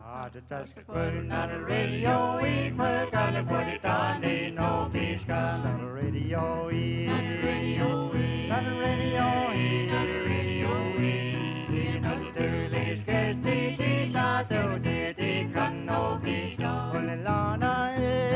Putting on the radio, we put on the put it on the no peace on the radio, on the radio, on the radio, on the radio, in the Sturley's guest, the teacher, the can no be done. Olelana,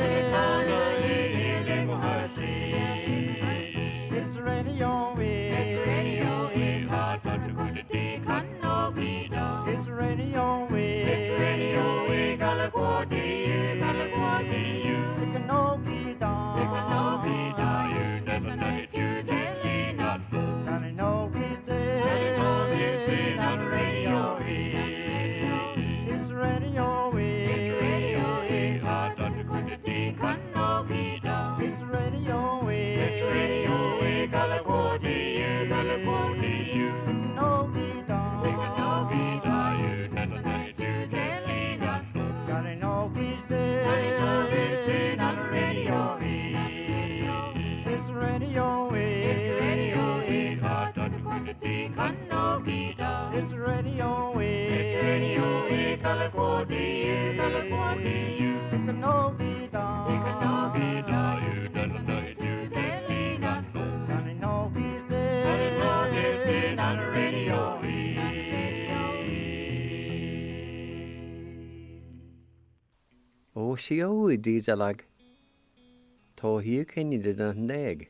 it's the radio, it's the radio, hard but the good can no be done. It's the radio, it's the radio, Galaguati, you can no be done. You can no be done, you never know it, you telling us more. Can I know he's dead? On the radio, it's the radio, it's the radio, hard but the good can no be done. It's the radio, it's the radio, Galaguati, you can no be done. You can no be done, you never know it, you telling us more. Can I know he's dead? On the radio, it's the radio, it's the radio, hard but the good can no be done. It's the radio, it's the radio, Galaguati, you can no be done. You can no be done, you never know it, you telling us more. Can I know he's dead? Can I know he's dead on the radio? Ó sió dísalag Tá hiú cenne de an dag.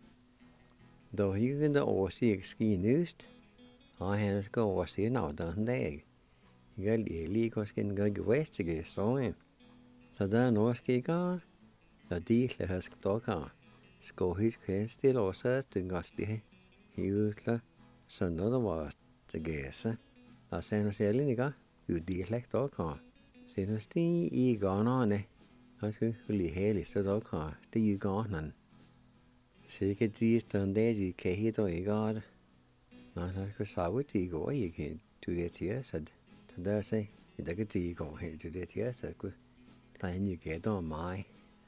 Dó hiú gan de ósaí ag cí núst á henas go ósaí ná an dag. Gal lí go cin go gweiste go sóin. Tá da nóscí gá a díos le has tóá. Scóhís cén stíl ósa du gastithe hiúla san nó bhás a géasa. A séna sé lína gá ú díos le tóá. Séna tí í gánána as go lí héala sa tóá tí gánan. Sí go díos an déadí céhíad ó i gád. Ná go sáhatí go í cén tú dé tíasad. Tá dá sé i d go tí go hé tú dé tíasad go tainú géad ó mai.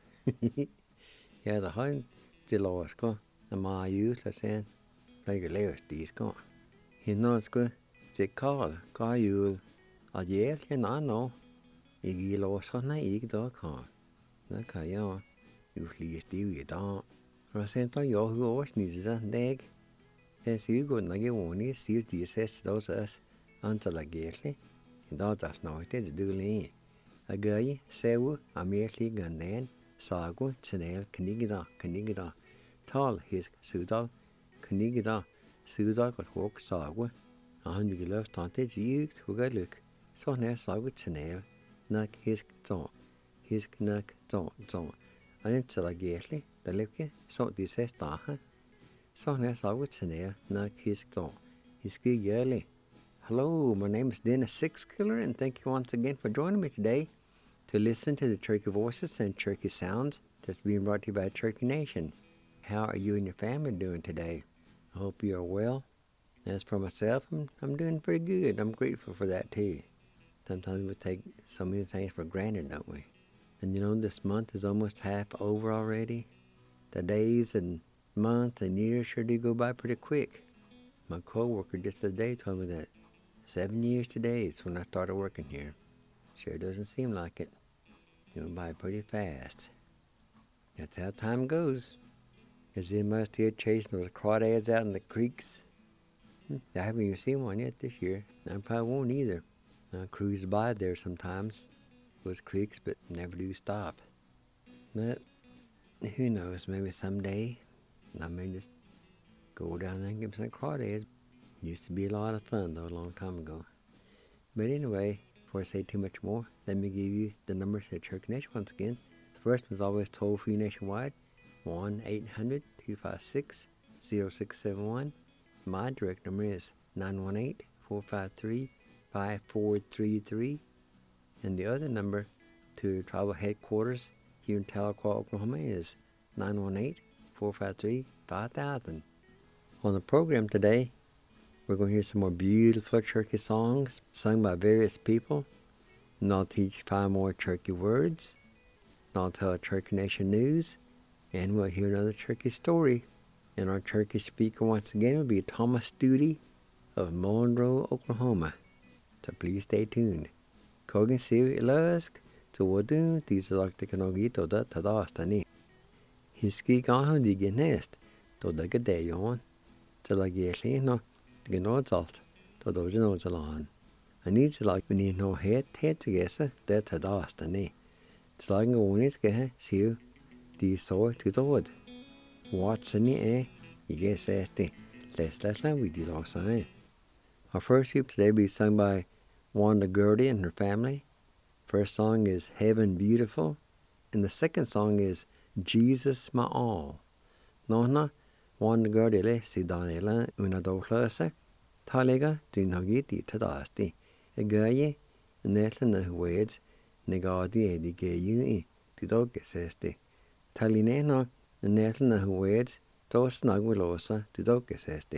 Iad a hain di láir go a máús le sé le go léir díos go. Hí nás go di cáil gáúil a dhéal le ná nó i gí lásachna ag dá cá. Na caia ú líostíú i dá. Ra sé tá jóthú ós níos a dég. Sé siú go na gháí siú díos sé dós as anta le géirli i dá das náite de dúlíí. A gaí séú a méirlí gan néin ságu tsinnéil cnigidá. Tal hís súdal cnigidá súdal go thóg ságu a hannig go leh tanta díúgt thuga luc so né ságu tsinnéil na hís tó. Hís na tó. A inta le géirli de luce so dí sé dátha so né ságu tsinnéil na hís tó. Hís go yearly. Hello, my name is Dennis Sixkiller, and thank you once again for joining me today to listen to the Turkey Voices and Turkey Sounds that's being brought to you by Turkey Nation. How are you and your family doing today? I hope you are well. As for myself, I'm doing pretty good. I'm grateful for that too. Sometimes we take so many things for granted, don't we? And you know, this month is almost half over already. The days and months and years sure do go by pretty quick. My co-worker just today told me that 7 years today is when I started working here. Sure doesn't seem like it. It went by pretty fast. That's how time goes. Is they must here chasing those crawdads out in the creeks. I haven't even seen one yet this year. I probably won't either. I cruise by there sometimes. Those creeks, but never do stop. But who knows, maybe someday I may just go down there and get some crawdads. Used to be a lot of fun though, a long time ago. But anyway, before I say too much more, let me give you the numbers at Turkey Nation once again. The first one's always toll-free nationwide, 1-800-256-0671. My direct number is 918-453-5433. And the other number to tribal headquarters here in Tahlequah, Oklahoma is 918-453-5000. On the program today, we're going to hear some more beautiful Turkey songs sung by various people. And I'll teach 5 more Turkey words. And I'll tell Turkey Nation news. And we'll hear another Turkey story. And our Turkey speaker once again will be Thomas Studi of Mullenroe, Oklahoma. So please stay tuned. Cogan see lusk to wadu these like the canogi to that tadastani. His ski gone the nest to the day on till I get no the nods alt to those nodes along. I need like we need no head together that tadastani. It's like one is get see the saw to the wood. What's in the air? You guess that's the let's we did all sign. Our first group today will be sung by Wanda Gertie and her family. First song is Heaven Beautiful, and the second song is Jesus My All. Nona Wanda Gertie le si Daniela una do clase. Talega do nagiti tadasti. A gaye nessa na words negadi edi gayu di dog sesti. Talinena nessa na words to snagwilosa di dog sesti.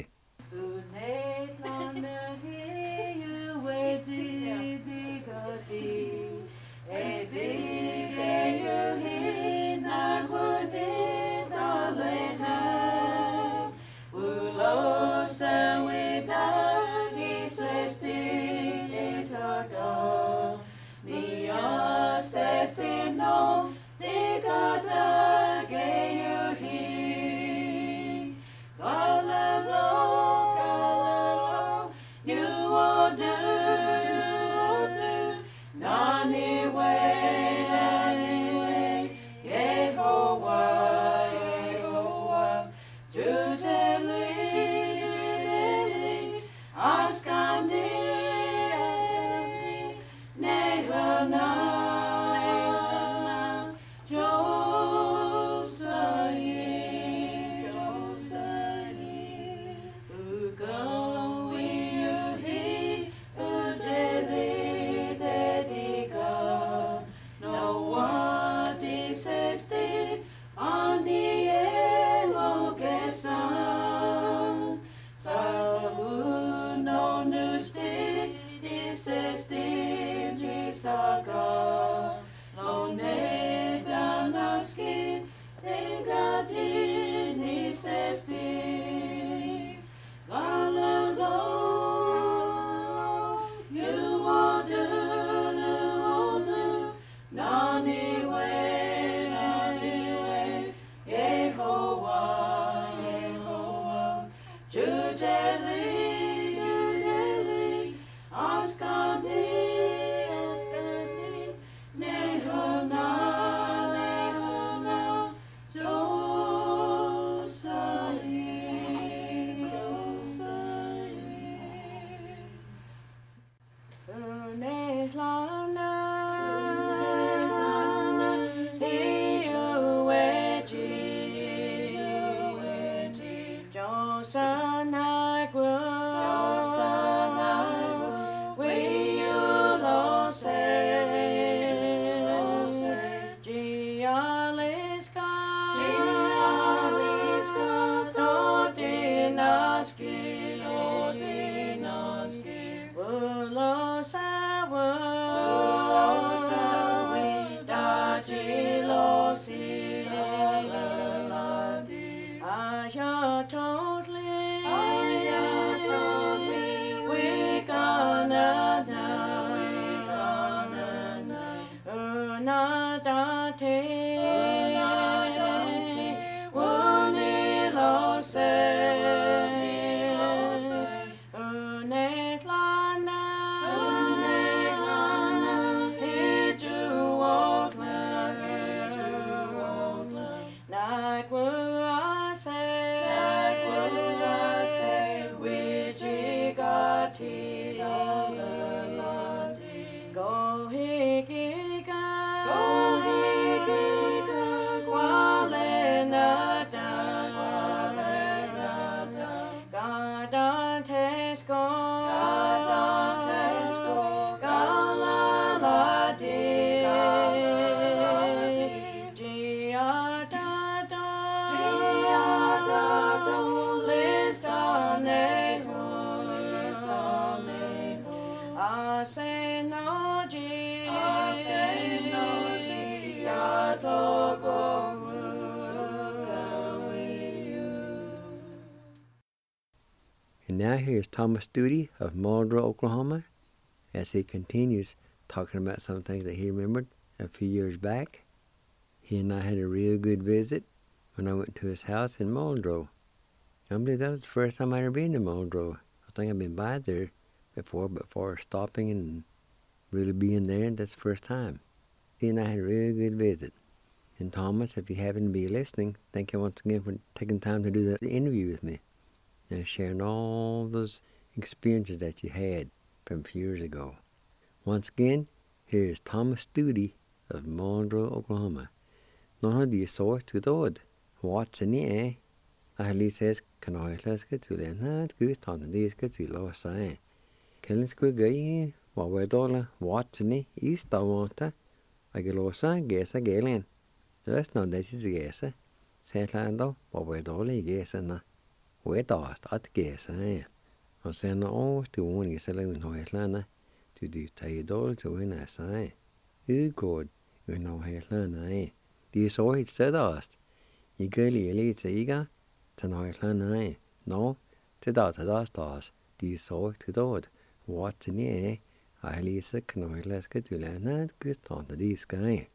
And now here's Thomas Doody of Muldrow, Oklahoma, as he continues talking about some things that he remembered a few years back. He and I had a real good visit when I went to his house in Muldrow. I believe that was the first time I ever been to Muldrow. I think I've been by there before, but for stopping and really being there, that's the first time. He and I had a real good visit. And Thomas, if you happen to be listening, thank you once again for taking time to do the interview with me and sharing all those experiences that you had from a few years ago. Once again, here's Thomas Studi of Muldrow, Oklahoma. Nå de så ut Watson I says can I let's get to the not good on these get to low sign. Kellens good guy what we're dollar Watson East I want I get low sign guess a galen. Just not that is a guess. Say lando what we're dolly guess and we thought at guess I say no to one is alone Hoyslana to do tie to win a sign. You good you know Hoyslana De så hit sedast. I gully elite iga, ten Hoyslana no, to das. De så to dod. What's in ye? I lisa knoileska to land good on the sky.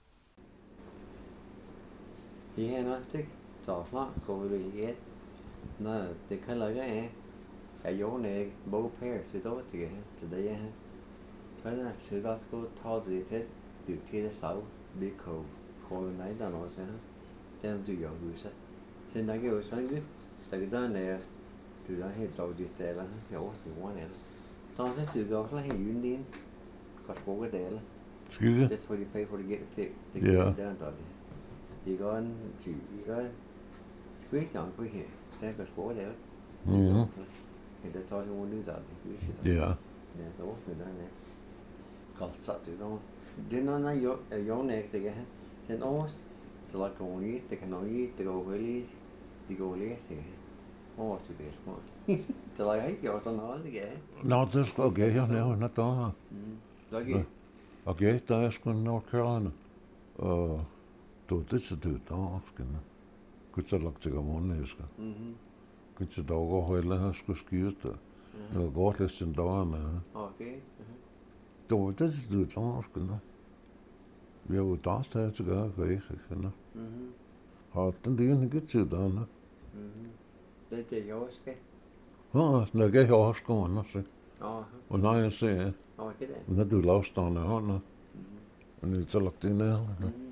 Yeah, no, tick. Talk not go to yet. No, the color a yon egg, bow pair to do it again today. Then should us go told it do to the south, big cove. Calling night and all that. Then do your goose. Send I go Sunday. Take it down there. Do that head told you there. You want it. Don't let you go like you need. Because over there. Excuse me? That's what you pay for to get it Yeah. down to you go and you go squeeze on quick here. Send us over there. Mm-hmm. That's all you want to do that. Yeah. Yeah, the work me down there. Called up to don't. Didn't know your neck to get then almost to like go on eat, they can only eat, they go willies, they go lazy. Oh, to this one. To like, hey, you're on all again. No, det skal okay her nu, not der. Like, Okay, der er sgu North Carolina. Og det så det der skal. Kunne så lagt til morgen, jeg skal. Kunne så der går hele her skulle skives der. Det går lidt sin der med. okay. Det så det der skal. Vi har jo der til at gøre, ikke kan. Har den det ikke godt til der. Det er jo skal. Ja, det går også godt, så. Og når jeg ser, Okay det. når du lavstående hånden, og det så lagt det ned.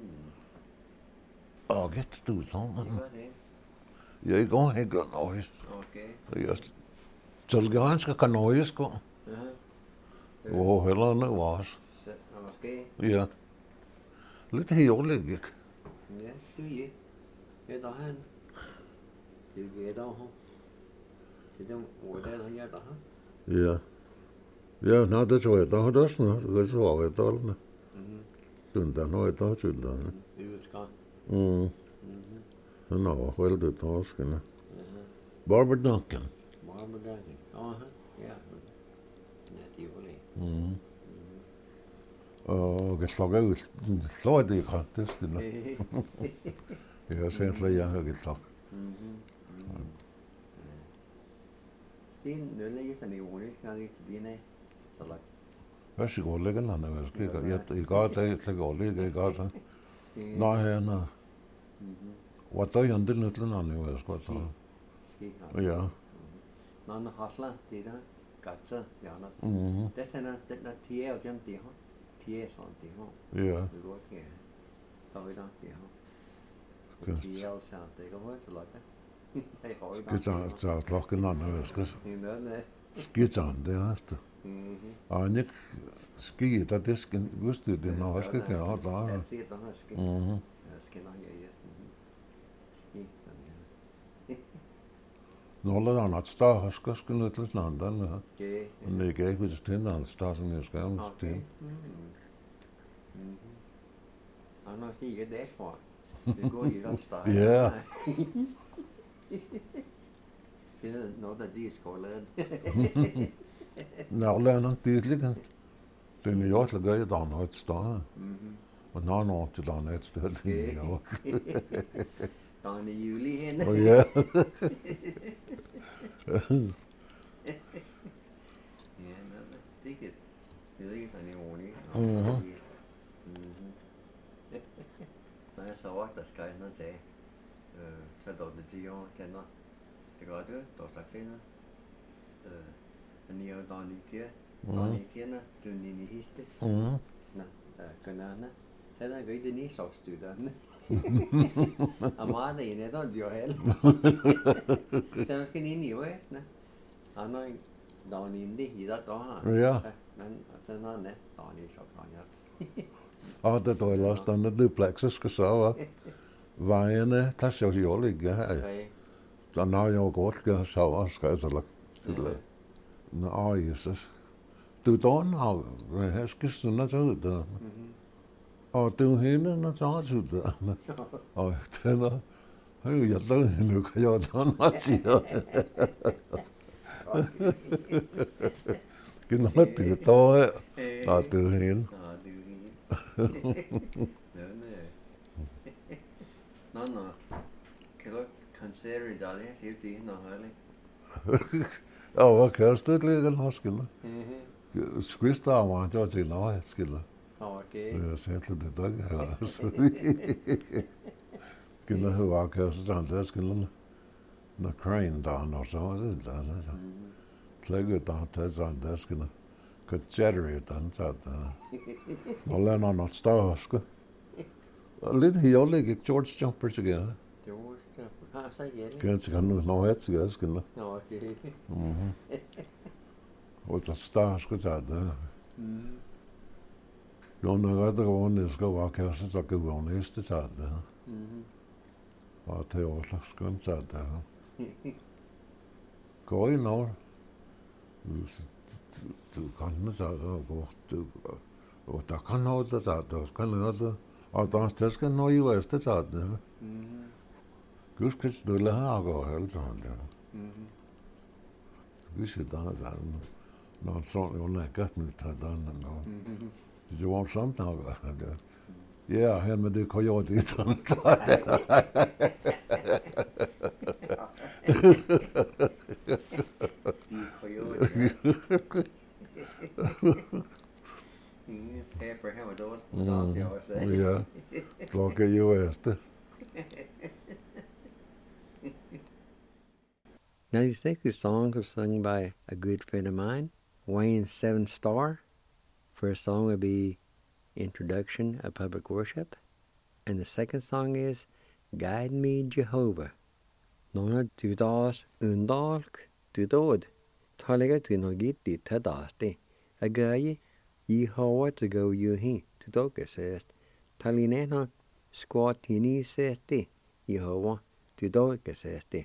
Og get du sådan. Jeg går ikke noget. Okay. Jeg Tolganska kan nøjes gå. Og heller end was. Så måske. Ja. Lidt heroligt, ikke? Ja, skal vi. Ja, der han. Det er der her. Det er hvor der her der. Ja. Ja, nej, det tror jeg, der har det også noget. Det tror jeg, der er det. Der er noget, der er til der. Udskåret. Nå, vel det der skal jeg. Barbara Duncan. Barbara Duncan. Ja. Ja, det er jo det. Og jeg slår ud. Slår det ikke, det skal jeg. Jeg har set, at jeg har ikke slået. Sten, nu lægger sådan en ordentlig skade til dine. Så lagt. Hvad skal jeg lægge den, jeg skal ikke. Jeg går der, jeg lægger lægge, jeg går der. Nej, han What der er en del nyt land, jeg skal ta. Ja. Nå, hasla, det der. Gatsa, ja. Det er sådan, den der tiger og den der. Tiger sådan der. Ja. Det går til. Der er der der. Tiger og sådan, det går til lagt. Skitsaan klokken annan joskus. Skitsaan det er det. Aina skita diskin gustudin no haske kan ha da. Siitä on haske. Haske no ja. Skita ja. Nolla annat sta haskas kun nyt landan. Okei. Ne gei kun stendan sta som jag ska sten. Anna higa det for. Det går i rast sta. Ja. Det er noget der de skolen. Nolla annat tydligen. Den är ju att lägga i dan och sta. Och nå till dan ett stöd. Ja. Dan i juli hen. Och ja. Ja, det er Really, I need warning. Mhm. Når jeg så der skal jeg noget til, så dog det 10 år til noget. Det går det, dog sagt det noget. Men jeg er jo dårlig til, du er nini histe. Mhm. Nå, kønnerne. Så der går det ni sovstuderne. Og meget det ene, der er jo held. Så der skal nini jo efter. Og når der er nini hida, der har. Ja. Men så når det, der er ni så kan jeg. Det tror jeg også, den er duplexer skal så være. Vejene, der ser jo ligge her. Okay. Så når jeg godt skal så også skal jeg så lagt til det. Nå, Jesus. Du der nå, jeg skal sådan at ud der. Og du hende, når så ud der. Og den er, jeg der hende, kan jeg der nå siger. Genau, du der, og du hende. Nå. Kan du konserve det, det er det, når hørlig. Ja, hvad kan jeg støtte lige nå, skille? Skvist af mig, det var til nå, skille. Okay. Jeg sagde til det, der er altså. Genau, det var kan jeg så sådan, der skille. Når crane der, og så var det der, altså. Klægge der, der sådan, der skille. Kan jittery den, så der. Og lander noget større, skille. Lidt hjælp, ikke George Jumpers igen. George Jumpers, så hjælp. Ganske kan nu nå het, skal jeg skille. Okay. Og så større, skal jeg det. Jo, når jeg går ned, skal jeg kanskje så gå næste tid det. Og det var så skønt tid det. Gå ind over. Du kan med sig og gå. Og der kan noget det der skal noget. Og der skal noget i væste tid det. Gud skal du lade her gå helt sådan der. Gud skal der sådan. Når sådan jo lækkert med det der nå. Det var samt nok. Ja, her med det coyote det. Abraham og Dot. Ja, klokke jo efter. Now these next songs were sung by a good friend of mine, Wayne Seven Star. First song would be Introduction of Public Worship. And the second song is Guide Me Jehovah. Nona du das undalk du dod. Talega tu no gitti ta dasti. A gaye Jehovah to go you he to doga says. Talinena squat tini says di. Jehovah to doga says di.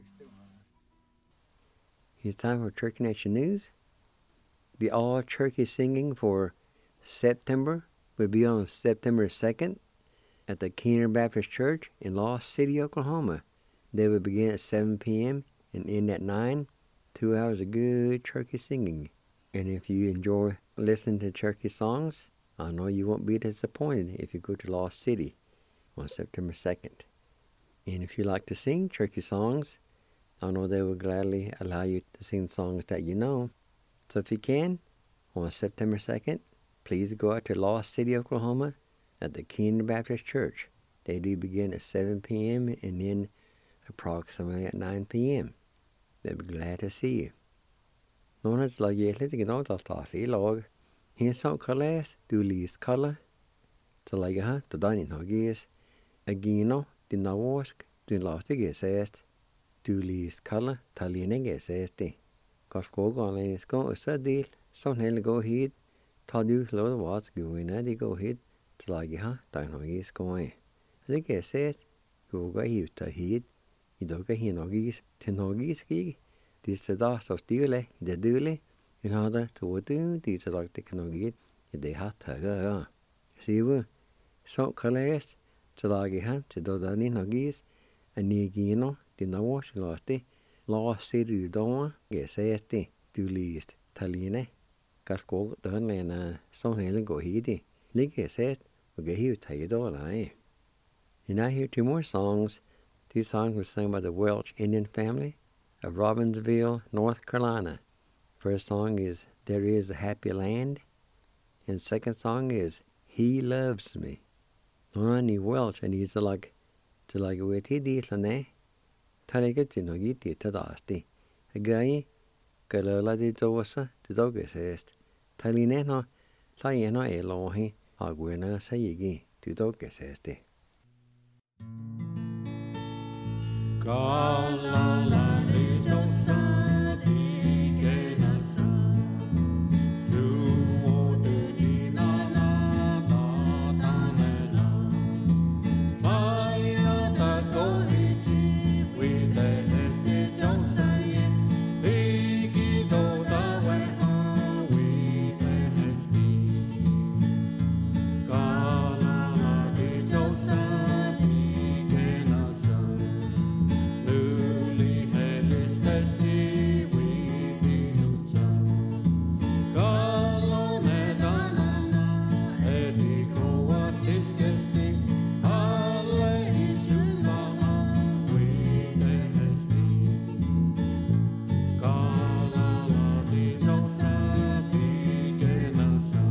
It's time for Turkey Nation News. The all-turkey singing for September will be on September 2nd at the Keener Baptist Church in Lost City, Oklahoma. They will begin at 7 p.m. and end at 9. 2 hours of good turkey singing. And if you enjoy listening to turkey songs, I know you won't be disappointed if you go to Lost City on September 2nd. And if you like to sing turkey songs, I know they will gladly allow you to sing songs that you know. So if you can, on September 2nd, please go out to Lost City, Oklahoma at the Keener Baptist Church. They do begin at 7 p.m. and end approximately at 9 p.m. They'll be glad to see you. Noen har laget litt grann av statlig lag. Hen som kalles du lys kalla. Så lager han til dagen hagis. Agino din navorsk du laste gesest. Du lys kalla taline gesesti. Kalskågane skal også del. Sånn hele går hit. Ta du lov vart guina de går hit. Så lager han dagen hagis går. Det gesest. Gåga hit hit. I dag er hinagis til nagis gig. Disse da så stille, det døle. I hadde to disse dag til knagit. Det hatt her. Sivu, så kalles, så lager han til da ni nagis. En nigino, de navorslaste. La se du da, geseste, du list, taline. Kalskog, den lene, sånn hele går hit i. Ligge sest, og ge hit hei da, nei. And I hear 2 more songs. These songs were sung by the Welch Indian family of Robbinsville, North Carolina. First song is There Is a Happy Land. And second song is He Loves Me. Nonani Welch and he's like with he ditlane. Talegatino giti tadasti. A guy galala di dosa to dogesest. Talineno layeno elohi aguena sayigi to dogesesti. Kalala di dosa di genasa, suo di nana tanena, maya ta goichi with the esti dosa ye, igi do da weha with the esti. Kalala di dosa di genasa. Newly headless testy we dilucha. Galone danana ediko at his guesting. Alle ichulama we dehesti. Galala di josa di genasa.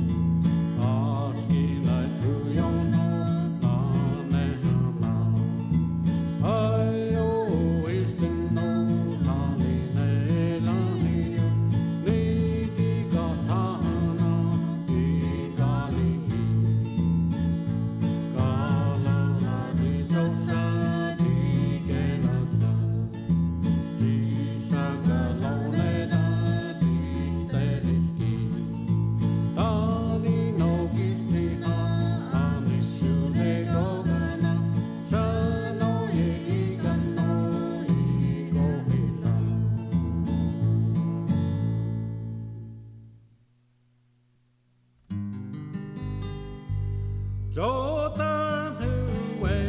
Aski like Puyono nanehana. Ayo istino taline laniyo nidi gatana digalihi kalala di josa di genasa sisa galone da di stediski tani no gistina ani shune gogana shano ye igano igohila. Jordan huwe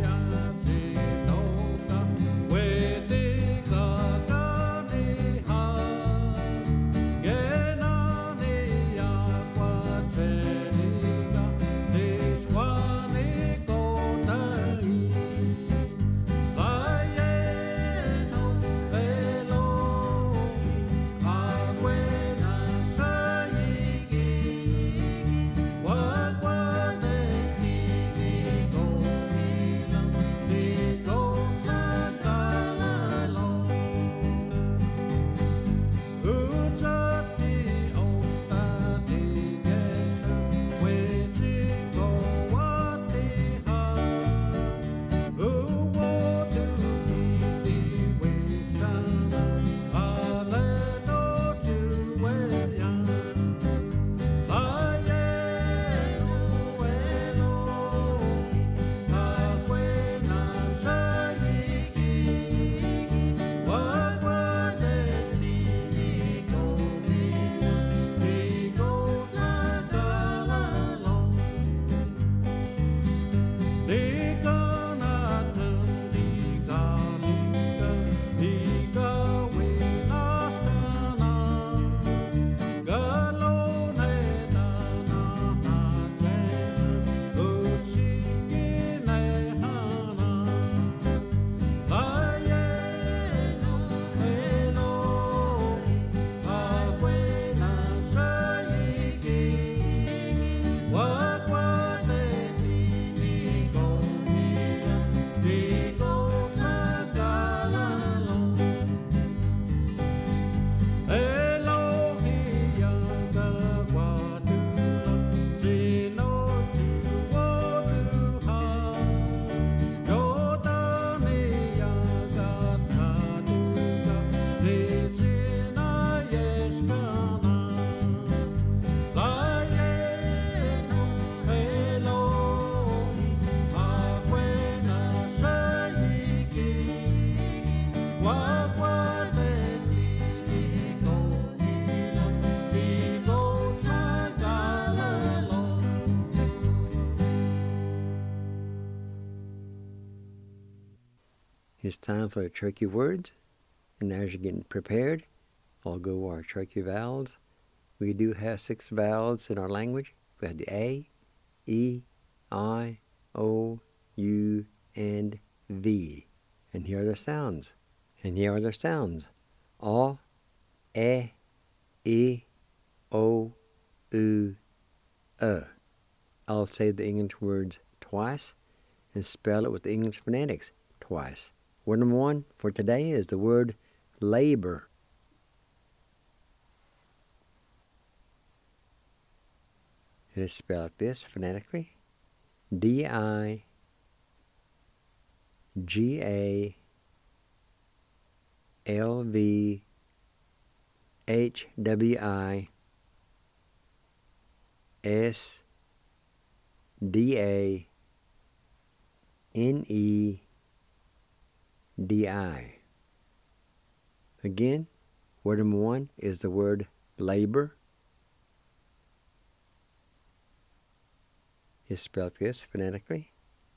ajinoka wedika ganiha genani aquatreliga dishwani kotai layeno velo aguena sayigi wakwane It's time for the tricky words. And as you're getting prepared, I'll go over our tricky vowels. We do have 6 vowels in our language. We have the A, E, I, O, U, and V. And here are the sounds. A, E, O, U, I'll say the English words twice and spell it with the English phonetics twice. Word number 1 for today is the word labor. It is spelled like this phonetically. D-I-G-A-L-V-H-W-I-S-D-A-N-E-D-I. Again, word number 1 is the word labor. It's spelled like this phonetically.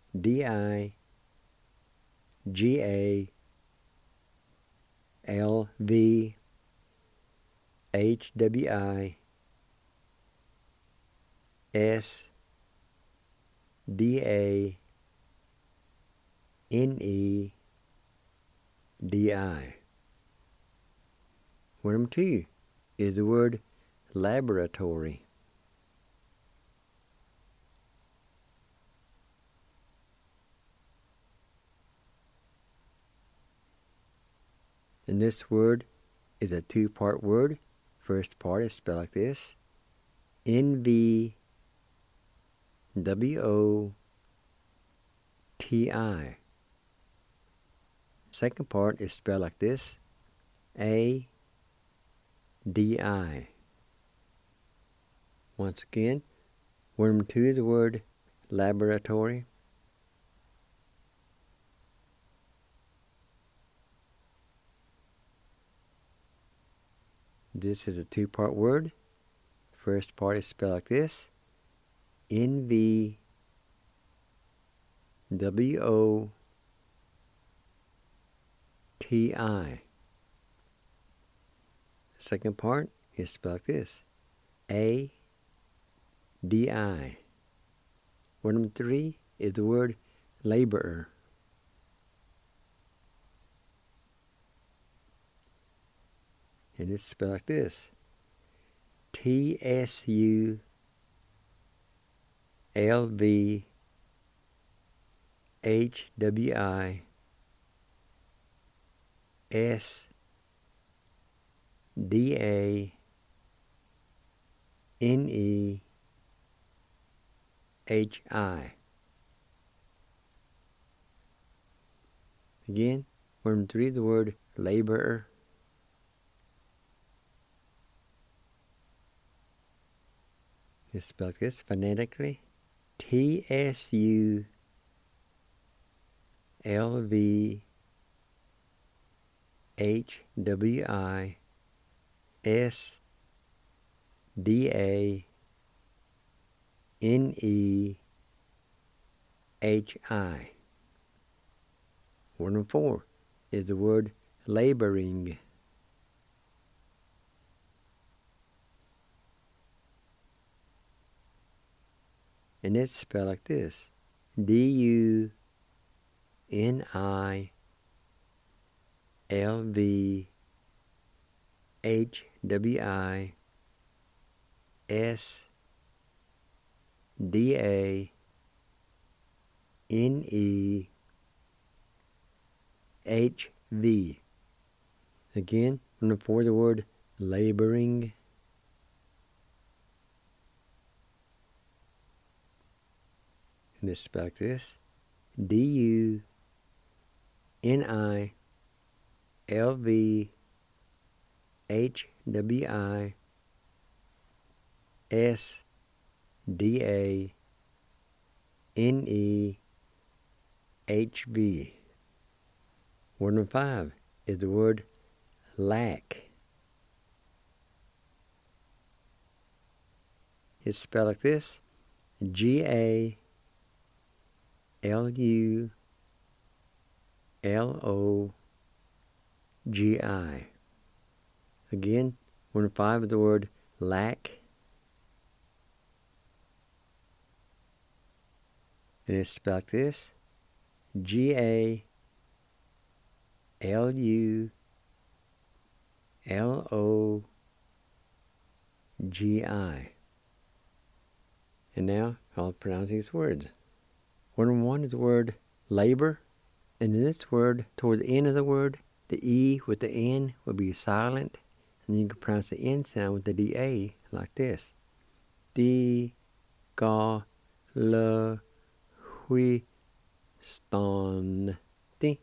D-I-G-A-L-V-H-W-I-S-D-A-N-E-D-I. Word number 2 is the word laboratory. And this word is a 2-part word. First part is spelled like this. N-V-W-O-T-I. Second part is spelled like this. A-D-I. Once again, word number 2 is the word laboratory. This is a 2-part word. First part is spelled like this. N-V-W-O-T-I. Second part is spelled like this. A-D-I. Word number 3 is the word laborer. And it's spelled like this. T-S-U-L-V-H-W-I-S-D-A-N-E-H-I. Again, word number 3 is the word laborer. It's spelled like this phonetically. T-S-U-L-V-H-W-I-S-D-A-N-E-H-I. Word number 4 is the word laboring. And it's spelled like this. D-U-N-I-L-V-H-W-I-S-D-A-N-E-H-V. Again, number 4, the word laboring. And it's spelled like this. D-U-N-I-L-V-H-W-I-S-D-A-N-E-H-V. Word number 5 is the word lack. It's spelled like this. G-A-L-U-L-A-C-K. L-O-G-I. Again, 1 and 5 is the word lack. And it's spelled like this. G-A-L-U-L-O-G-I. And now I'll pronounce these words. 1 and 1 is the word labor. And in this word, toward the end of the word, the E with the N will be silent. And you can pronounce the N sound with the D-A like this. Di-ga-la-hui-stan-ti.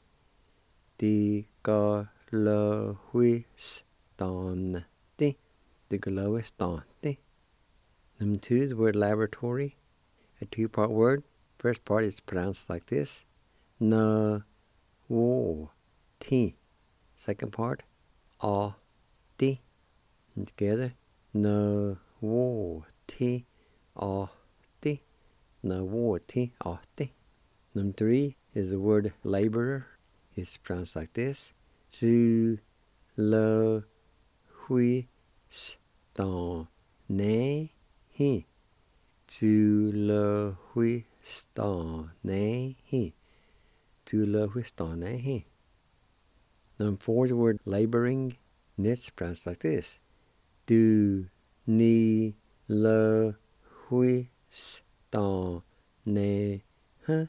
Di-ga-la-hui-stan-ti. Di-ga-la-hui-stan-ti. Number 2 is the word laboratory, a 2-part word. First part is pronounced like this. Na-wo-ti. Second part, a-ti. And together, na-wo-ti, a-ti. Na-wo-ti, a-ti. Number 3 is the word laborer. It's pronounced like this. Zu-la-hui-stan-ne-hi. Tu-la-hui-stan-ne-hi. Tu-la-hui-stan-ne-hi. Number 4 is the word laboring, and it's pronounced like this. Du-ni-la-hui-stan-ne-ha.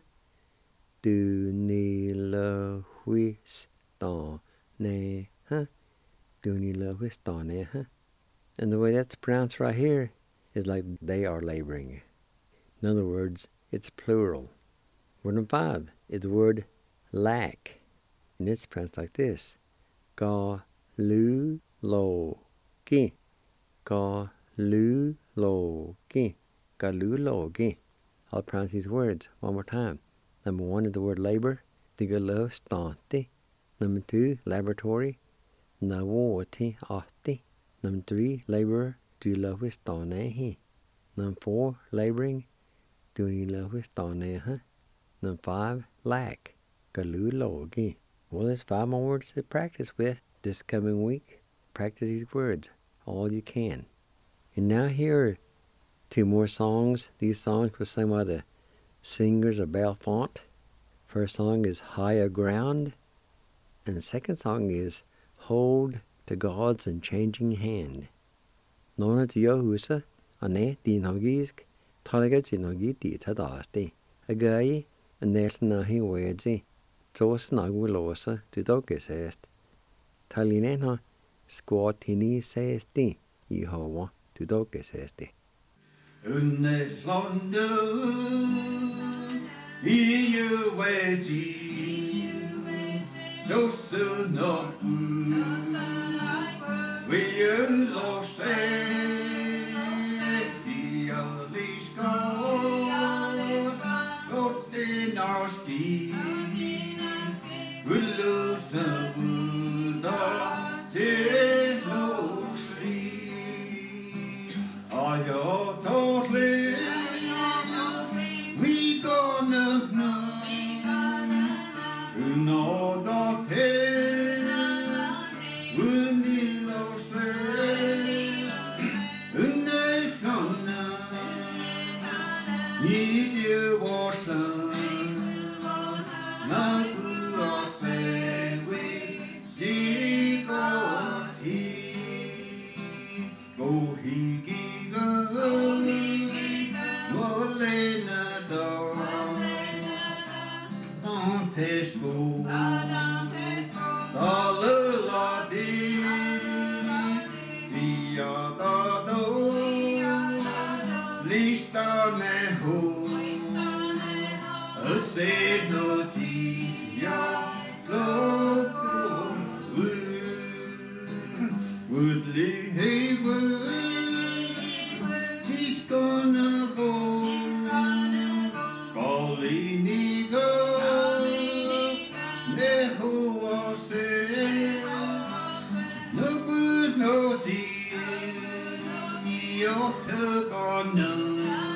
Du-ni-la-hui-stan-ne-ha. Du-ni-la-hui-stan-ne-ha. And the way that's pronounced right here is like they are laboring. In other words, it's plural. 1 and 5 is the word lack, and it's pronounced like this. Ga-lu-lo-ki. Ga-lu-lo-ki. Ga-lu-lo-ki. I'll pronounce these words one more time. Number 1 is the word labor. Di-ga-la-hui-stan-ti. Number 2, laboratory. Na-wo-ti, a-ti. Number 3, laborer. Du-la-hui-stan-ne-hi. Number 4, laboring. Du-ni-la-hui-stan-ne-ha. Number 5, lack. Ga-lu-lo-ki. Well, there's 5 more words to practice with this coming week. Practice these words all you can. And now here are 2 more songs. These songs were sung by the singers of Bellefonte. First song is Higher Ground. And the second song is Hold to God's Unchanging Hand. Nona to Yohusa, ane di nogisk, talaga ti nogiti tadasti. Agai, and there's nahi wedzi. Tos nagulosa to dokis est. Talinena, squatini sesti, Yehovah to dokis esti. Unne slånde i wedzi. Closer not we lost the only scar got in our ski we lose the Buddha Telosi I totally we gonna know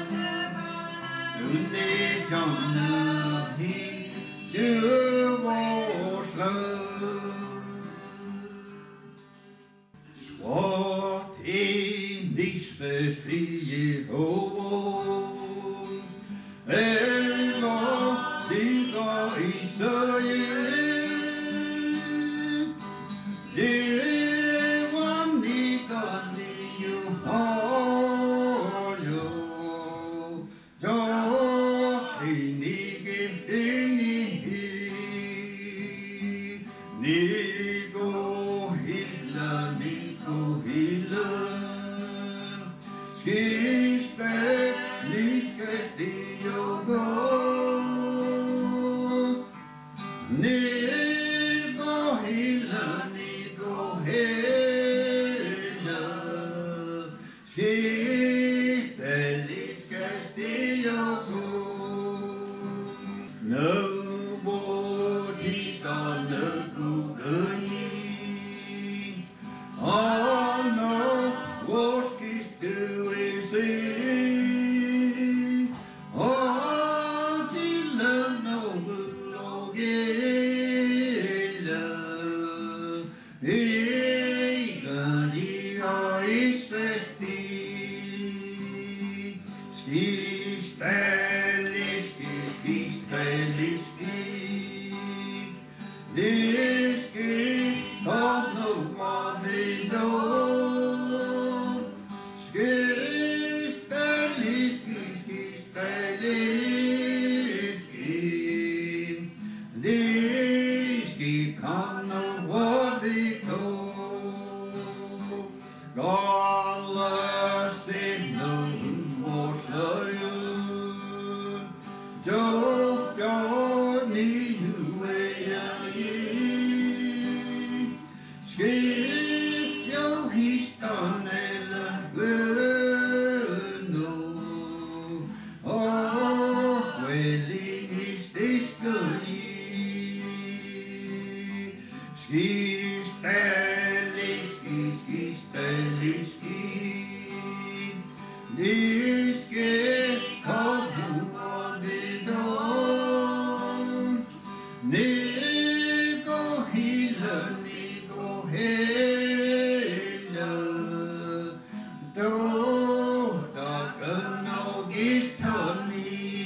Do Svart en nisses frie hår, eller ligger i sørgen. Det var nikkerne jo har jo, så sin ikke enighed. Nico Hiller, Nico Hiller, skifte, ni skal stige og gå. Nico Hiller, Nico Hiller, skifte, ni skal stige og gå. Nobody gonna Google ye. Oh no, what's this doing? See, oh, till love no good no get love. Hey, gani is a steed. Ski Ski this kid don't know what they know. Ski this kid can't know what they know. God loves it, no more lion. Joe, God, need you way out here. Skip your he's on the window. Oh, well, is this good? Ski Stanley, ski. This kid called you on the door. Nico Hiller, Nico Hiller. Don't talk no gift on me.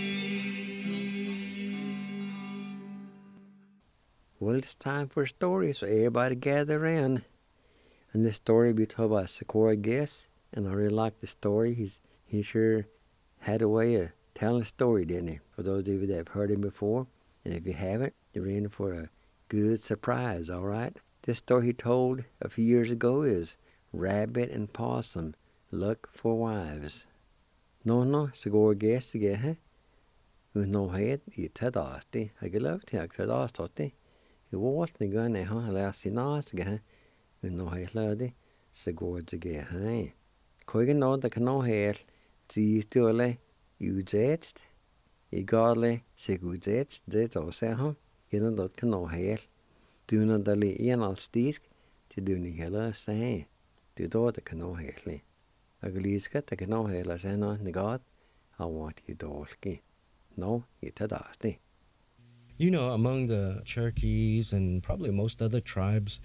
Well, it's time for a story, so everybody gather around. And this story will be told by Sikora Guest, and I really like the story. He sure had a way of telling a story, didn't he? For those of you that have heard him before, and if you haven't, you're in for a good surprise, all right? This story he told a few years ago is Rabbit and Possum Look for Wives. No, Sikora Guest again, huh? No head, I tadasti. I love to have tadasti. You walk the gun, huh? Last in us again. No head, lady. Sikora again, huh? Koigan no the cano hair. Tiistole, uzetst. I godle, seguzetst, det også, huh? Gjennom det cano hair. Du når der lige en al stisk, til du ikke heller sige. Du da det cano hair. Jeg lige skal det cano hair, sige no, negad. I want you dolke. No, it tadasti. You know, among the Cherokees and probably most other tribes,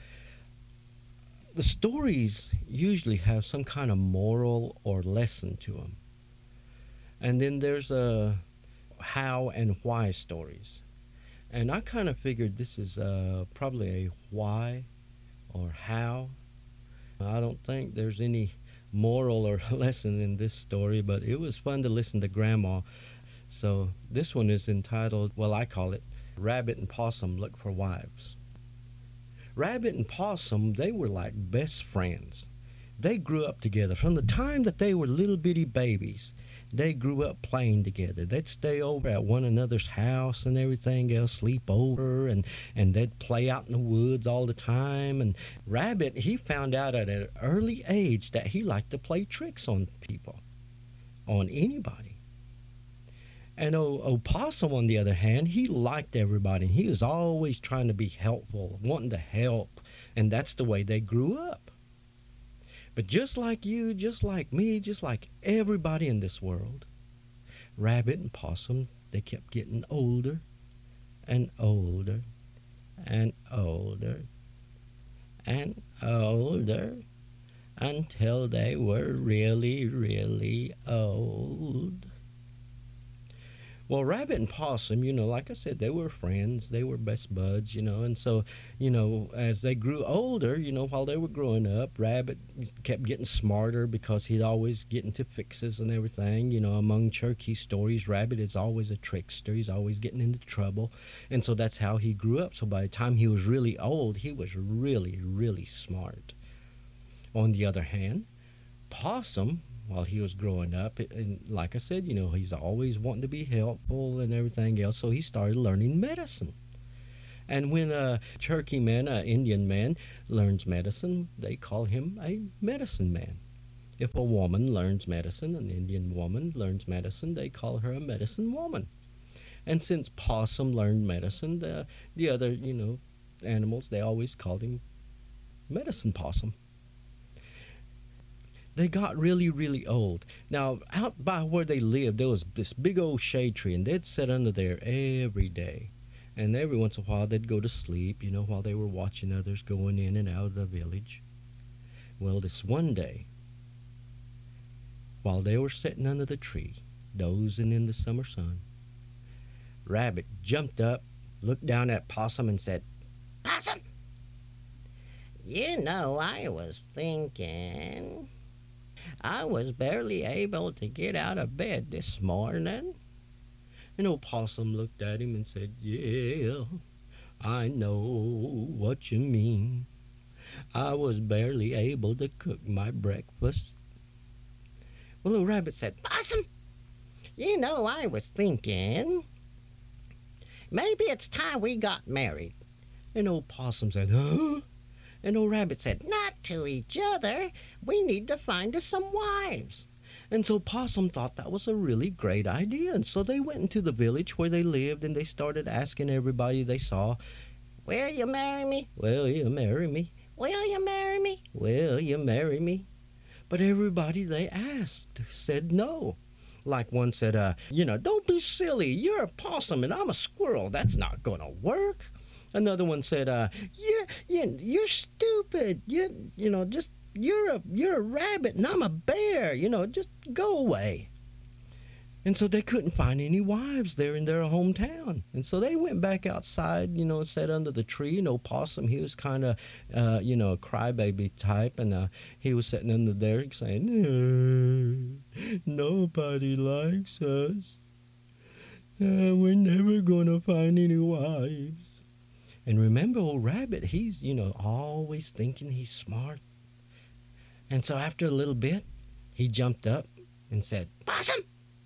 the stories usually have some kind of moral or lesson to them. And then there's a how and why stories. And I kind of figured this is probably a why or how. I don't think there's any moral or lesson in this story, but it was fun to listen to Grandma. So this one is entitled, well, I call it Rabbit and Possum Look for Wives. Rabbit and Possum, they were like best friends. They grew up together. From the time that they were little bitty babies, they grew up playing together. They'd stay over at one another's house and everything else, sleep over, and they'd play out in the woods all the time. And Rabbit, he found out at an early age that he liked to play tricks on people, on anybody. And Possum, on the other hand, he liked everybody. And he was always trying to be helpful, wanting to help. And that's the way they grew up. But just like you, just like me, just like everybody in this world, Rabbit and Possum, they kept getting older and older and older and older until they were really, really old. Well, Rabbit and Possum, like I said, they were friends. They were best buds, and so, as they grew older, while they were growing up, Rabbit kept getting smarter because he'd always get into fixes and everything. Among Cherokee stories, Rabbit is always a trickster. He's always getting into trouble. And so that's how he grew up. So by the time he was really old, he was really, really smart. On the other hand, Possum, while he was growing up, and like I said, he's always wanting to be helpful and everything else, so he started learning medicine. And when a Cherokee man, an Indian man, learns medicine, they call him a medicine man. If a woman learns medicine, an Indian woman learns medicine, they call her a medicine woman. And since Possum learned medicine, the other, animals, they always called him Medicine Possum. They got really, really old. Now, out by where they lived, there was this big old shade tree, and they'd sit under there every day. And every once in a while, they'd go to sleep, while they were watching others going in and out of the village. Well, this one day, while they were sitting under the tree, dozing in the summer sun, Rabbit jumped up, looked down at Possum, and said, "Possum, I was thinking. I was barely able to get out of bed this morning." And old Possum looked at him and said, "Yeah, I know what you mean. I was barely able to cook my breakfast." Well, old Rabbit said, "Possum, I was thinking, maybe it's time we got married." And old Possum said, "Huh?" And old Rabbit said, "Not to each other. We need to find us some wives." And so Possum thought that was a really great idea. And so they went into the village where they lived, and they started asking everybody they saw, "Will you marry me? Will you marry me? Will you marry me? Will you marry me?" But everybody they asked said no. Like one said, "Don't be silly. You're a possum and I'm a squirrel. That's not going to work." Another one said, "You're stupid. You're a rabbit and I'm a bear. Just go away." And so they couldn't find any wives there in their hometown. And so they went back outside, sat under the tree. And old Possum, he was kind of, a crybaby type. And he was sitting under there saying, "Nobody likes us. We're never going to find any wives." And remember, old Rabbit, he's, always thinking he's smart. And so after a little bit, he jumped up and said, "Possum,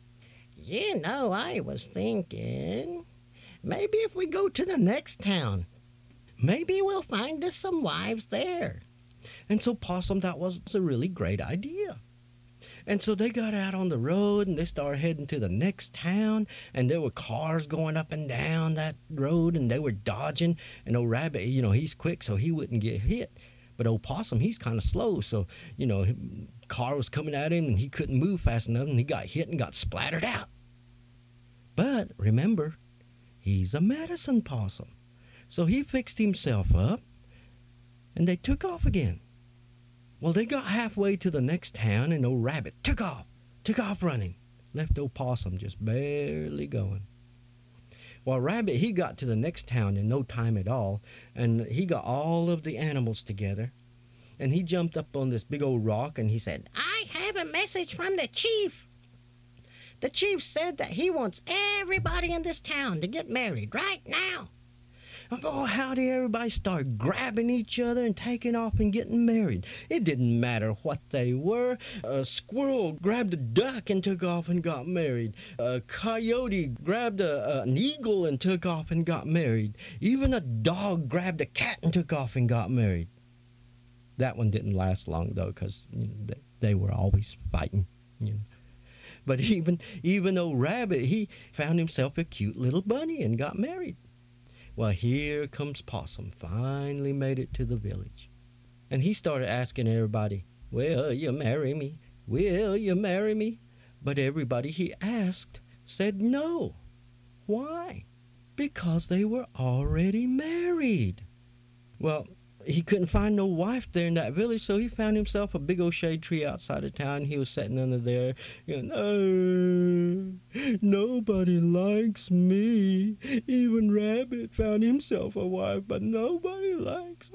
I was thinking, maybe if we go to the next town, maybe we'll find us some wives there." And so Possum, that was a really great idea. And so they got out on the road and they started heading to the next town, and there were cars going up and down that road and they were dodging. And old Rabbit, he's quick so he wouldn't get hit. But old Possum, he's kind of slow, so, car was coming at him and he couldn't move fast enough and he got hit and got splattered out. But remember, he's a medicine possum. So he fixed himself up and they took off again. Well, they got halfway to the next town and old Rabbit took off running. Left old Possum just barely going. Well, Rabbit, he got to the next town in no time at all, and he got all of the animals together, and he jumped up on this big old rock and he said, "I have a message from the chief. The chief said that he wants everybody in this town to get married right now." Oh, how did everybody start grabbing each other and taking off and getting married? It didn't matter what they were. A squirrel grabbed a duck and took off and got married. A coyote grabbed an eagle and took off and got married. Even a dog grabbed a cat and took off and got married. That one didn't last long, though, because they were always fighting. But even old Rabbit, he found himself a cute little bunny and got married. Well, here comes Possum, finally made it to the village. And he started asking everybody, "Will you marry me? Will you marry me?" But everybody he asked said no. Why? because they were already married. Well, he couldn't find no wife there in that village, so he found himself a big old shade tree outside of town. He was sitting under there, going, nobody likes me. Even Rabbit found himself a wife, but nobody likes me.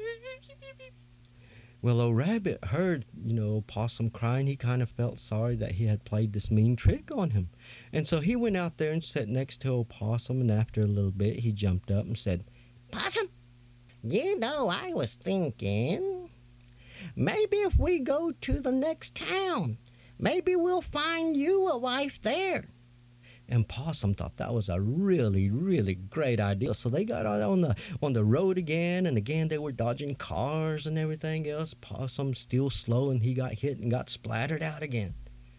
Well, old Rabbit heard, Possum crying. He kind of felt sorry that he had played this mean trick on him. And so he went out there and sat next to old Possum, and after a little bit, he jumped up and said, Possum, I was thinking, maybe if we go to the next town, maybe we'll find you a wife there. And Possum thought that was a really, really great idea. So they got out on the road again, and again they were dodging cars and everything else. Possum still slow, and he got hit and got splattered out again.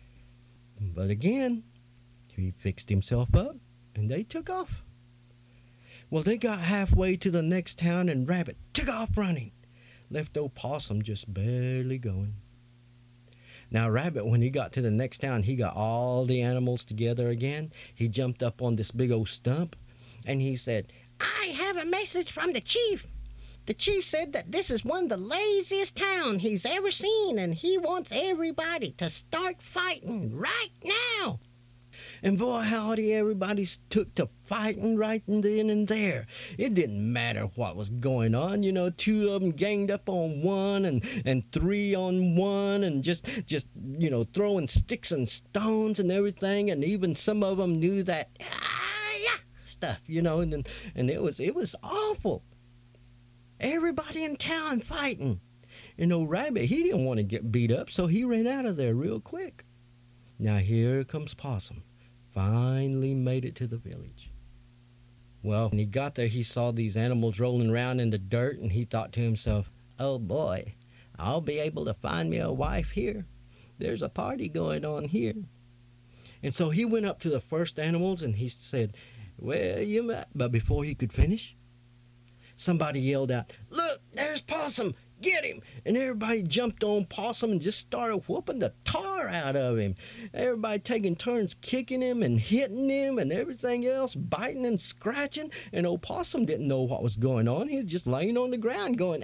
But again, he fixed himself up, and they took off. Well, they got halfway to the next town, and Rabbit took off running, left old Possum just barely going. Now, Rabbit, when he got to the next town, he got all the animals together again. He jumped up on this big old stump, and he said, I have a message from the chief. The chief said that this is one of the laziest towns he's ever seen, and he wants everybody to start fighting right now. And boy, howdy, everybody took to fighting right then and there. It didn't matter what was going on. Two of them ganged up on one and three on one and just throwing sticks and stones and everything. And even some of them knew that stuff, and it was awful. Everybody in town fighting. Rabbit, he didn't want to get beat up, so he ran out of there real quick. Now here comes Possum. Finally made it to the village. Well, when he got there, he saw these animals rolling around in the dirt, and he thought to himself, oh boy, I'll be able to find me a wife here. There's a party going on here. And so he went up to the first animals, and he said, well, you might. But before he could finish, somebody yelled out, look, there's Possum. Get him! And everybody jumped on Possum and just started whooping the tar out of him. Everybody taking turns kicking him and hitting him and everything else, biting and scratching. And old Possum didn't know what was going on. He was just laying on the ground going,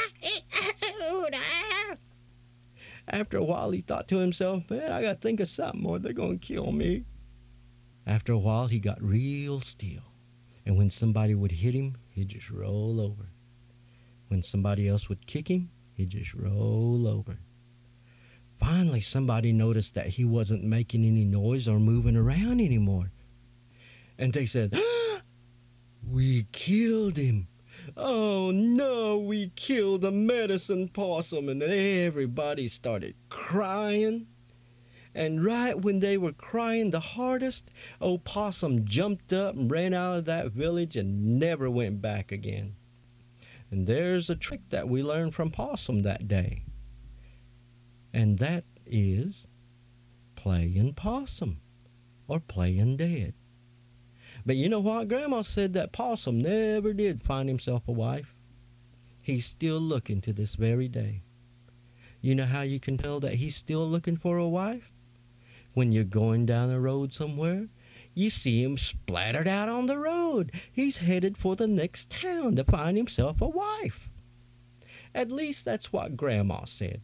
After a while, he thought to himself, man, I got to think of something or they're going to kill me. After a while, he got real still. And when somebody would hit him, he'd just roll over. When somebody else would kick him, he'd just roll over. Finally, somebody noticed that he wasn't making any noise or moving around anymore. And they said, we killed him. Oh, no, we killed the medicine possum. And everybody started crying. And right when they were crying the hardest, old Possum jumped up and ran out of that village and never went back again. And there's a trick that we learned from Possum that day. And that is playing possum or playing dead. But you know what? Grandma said that Possum never did find himself a wife. He's still looking to this very day. You know how you can tell that he's still looking for a wife? When you're going down the road somewhere, you see him splattered out on the road. He's headed for the next town to find himself a wife. At least that's what Grandma said.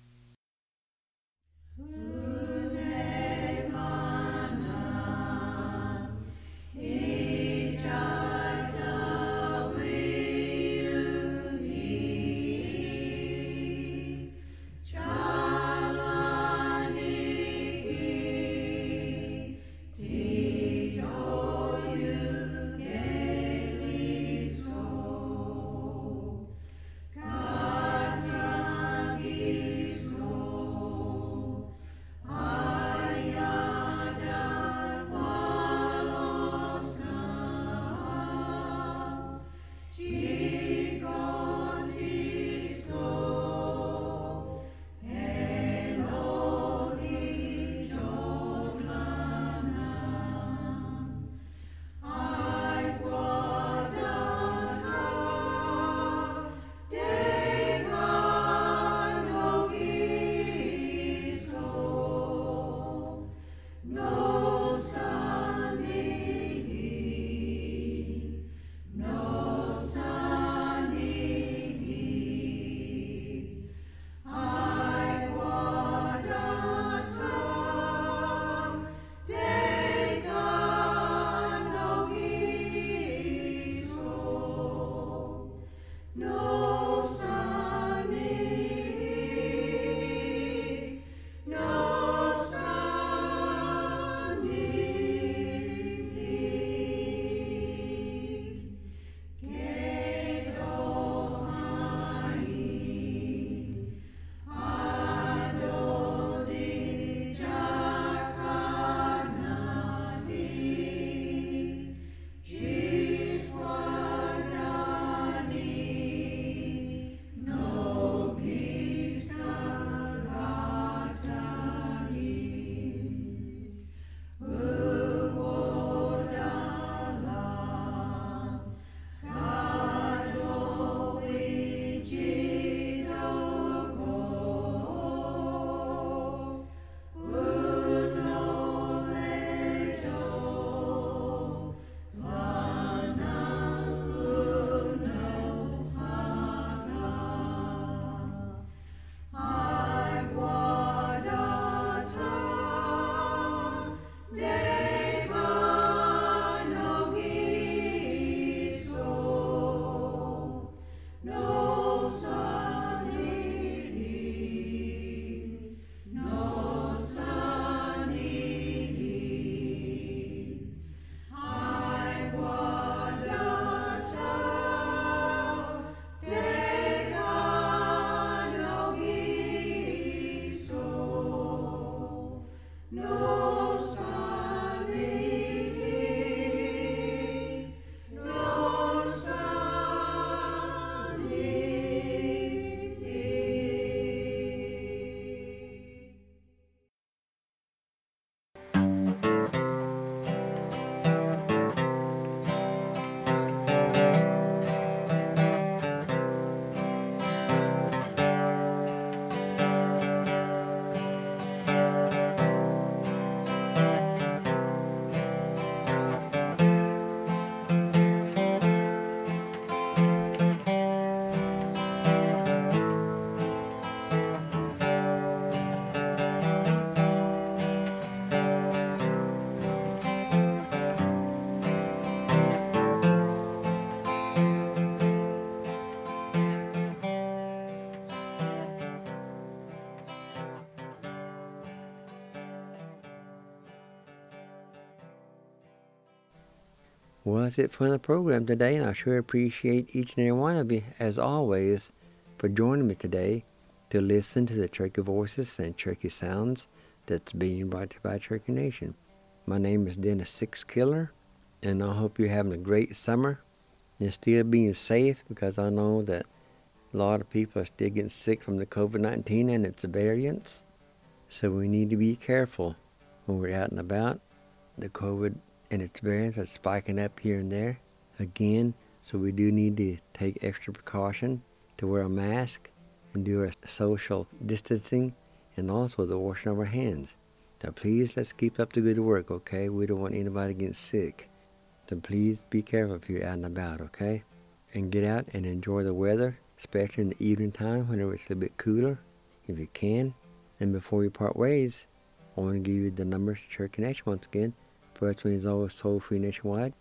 Well, that's it for the program today, and I sure appreciate each and every one of you, as always, for joining me today to listen to the Cherokee Voices and Cherokee Sounds that's being brought to you by Cherokee Nation. My name is Dennis Six Killer, and I hope you're having a great summer and still being safe, because I know that a lot of people are still getting sick from the COVID-19 and its variants. So we need to be careful when we're out and about. The COVID and its variants are spiking up here and there again, so we do need to take extra precaution to wear a mask and do our social distancing, and also the washing of our hands. So please, let's keep up the good work, okay? We don't want anybody getting sick. So please be careful if you're out and about, okay? And get out and enjoy the weather, especially in the evening time whenever it's a bit cooler, if you can. And before we part ways, I want to give you the numbers to Cherokee Nation once again. First one is always toll-free nationwide,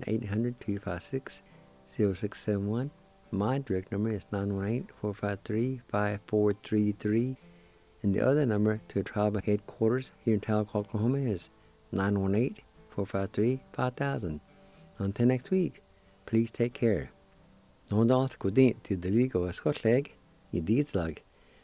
1-800-256-0671. My direct number is 918-453-5433. And the other number to tribal headquarters here in Tahlequah, Oklahoma is 918-453-5000. Until next week, please take care. Nå da skal det til det like og skotleg I ditslag.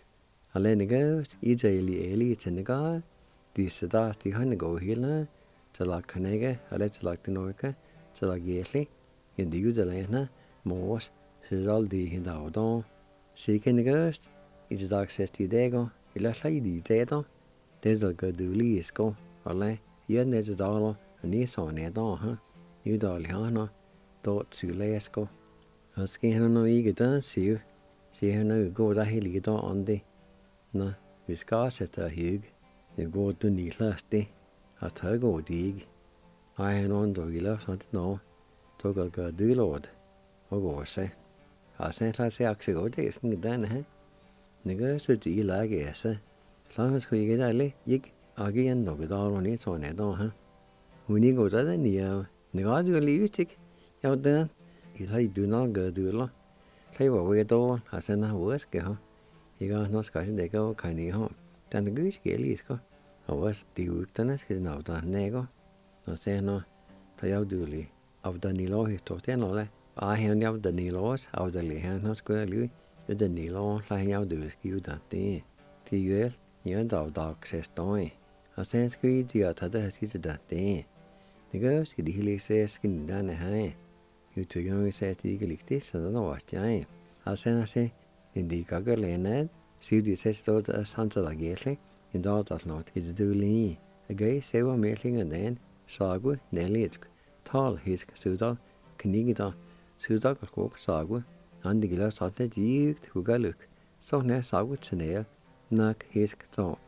Alene gøst, Israeli til nega, disse da stigende gå hele, til lag kanege, eller til lag til norke, til lag gjesli, I de udelene, mors, sydal de hindavdon. Sikende gøst, I de dag sesti dego, I la slag de dedo, det skal gå duli isko, alle, gjerne til dalo, og ni så nedon, ha, udal hana, dot sylesko. Og skal han nå ikke da, sier han nå går da hele da andi. Nå, vi skal sette hygg. Det går du nidlastig. At her går dig. Ej, han ånder i løft sånn til nå. Tog og gør du låd. Og går seg. Altså, jeg klarer seg akse godt, det er sånn denne her. Det gør så de lager jeg seg. Slangen skulle ikke deilig. Gikk agi igjen noe da, og ni sånn er da, ha. Hun ikke går da den i, ja. Det går du liv ut, ikke? Ja, den. I tar du nå gør du, la. Tar var vi da, altså, nå hvorske, ha. I går nå skal ikke det gå, kan I ha. Den er gud, skal jeg lige, skal. Og også de uktene skal nå da nego. Nå ser nå, tar jeg du lige. Av den I lov, historie til nå, la. Ej, han av den I lov, av den lige, han nå skal jeg lige. Jo, den I lov, la han av du skal jo da det. Det er jo alt, jeg da av dag ses da. Og så skal I de at det her skal da det. Det gør, skal de hele se, skal de denne her. Jo, tykker når vi ser, at de ikke likte, så det var jeg. Og så se, en de kan gøre læne, sier de ses da, det er sant at det er en dag at nå, det er du lige. Jeg gør, se hva mer klinger den, sagu, nelitsk, tal, hisk, sudal, knigda, sudal, skåp, sagu, han de glas at det gikt, hugaluk, så nær sagu tjenere, nak, hisk,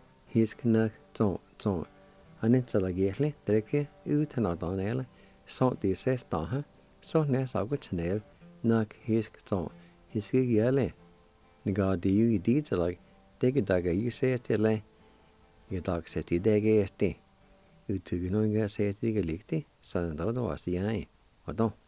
nak, så. Han ikke så det er ikke uten at han eller, så de ses da, så nær sagu tjenere, nak, hisk, så, hisk ikke alle. Det går det jo I dit, eller det er dager I ser til, eller jeg dag ser til det er det. Uttykker noen ganger ser til det er liktig, så da var det jeg, og da.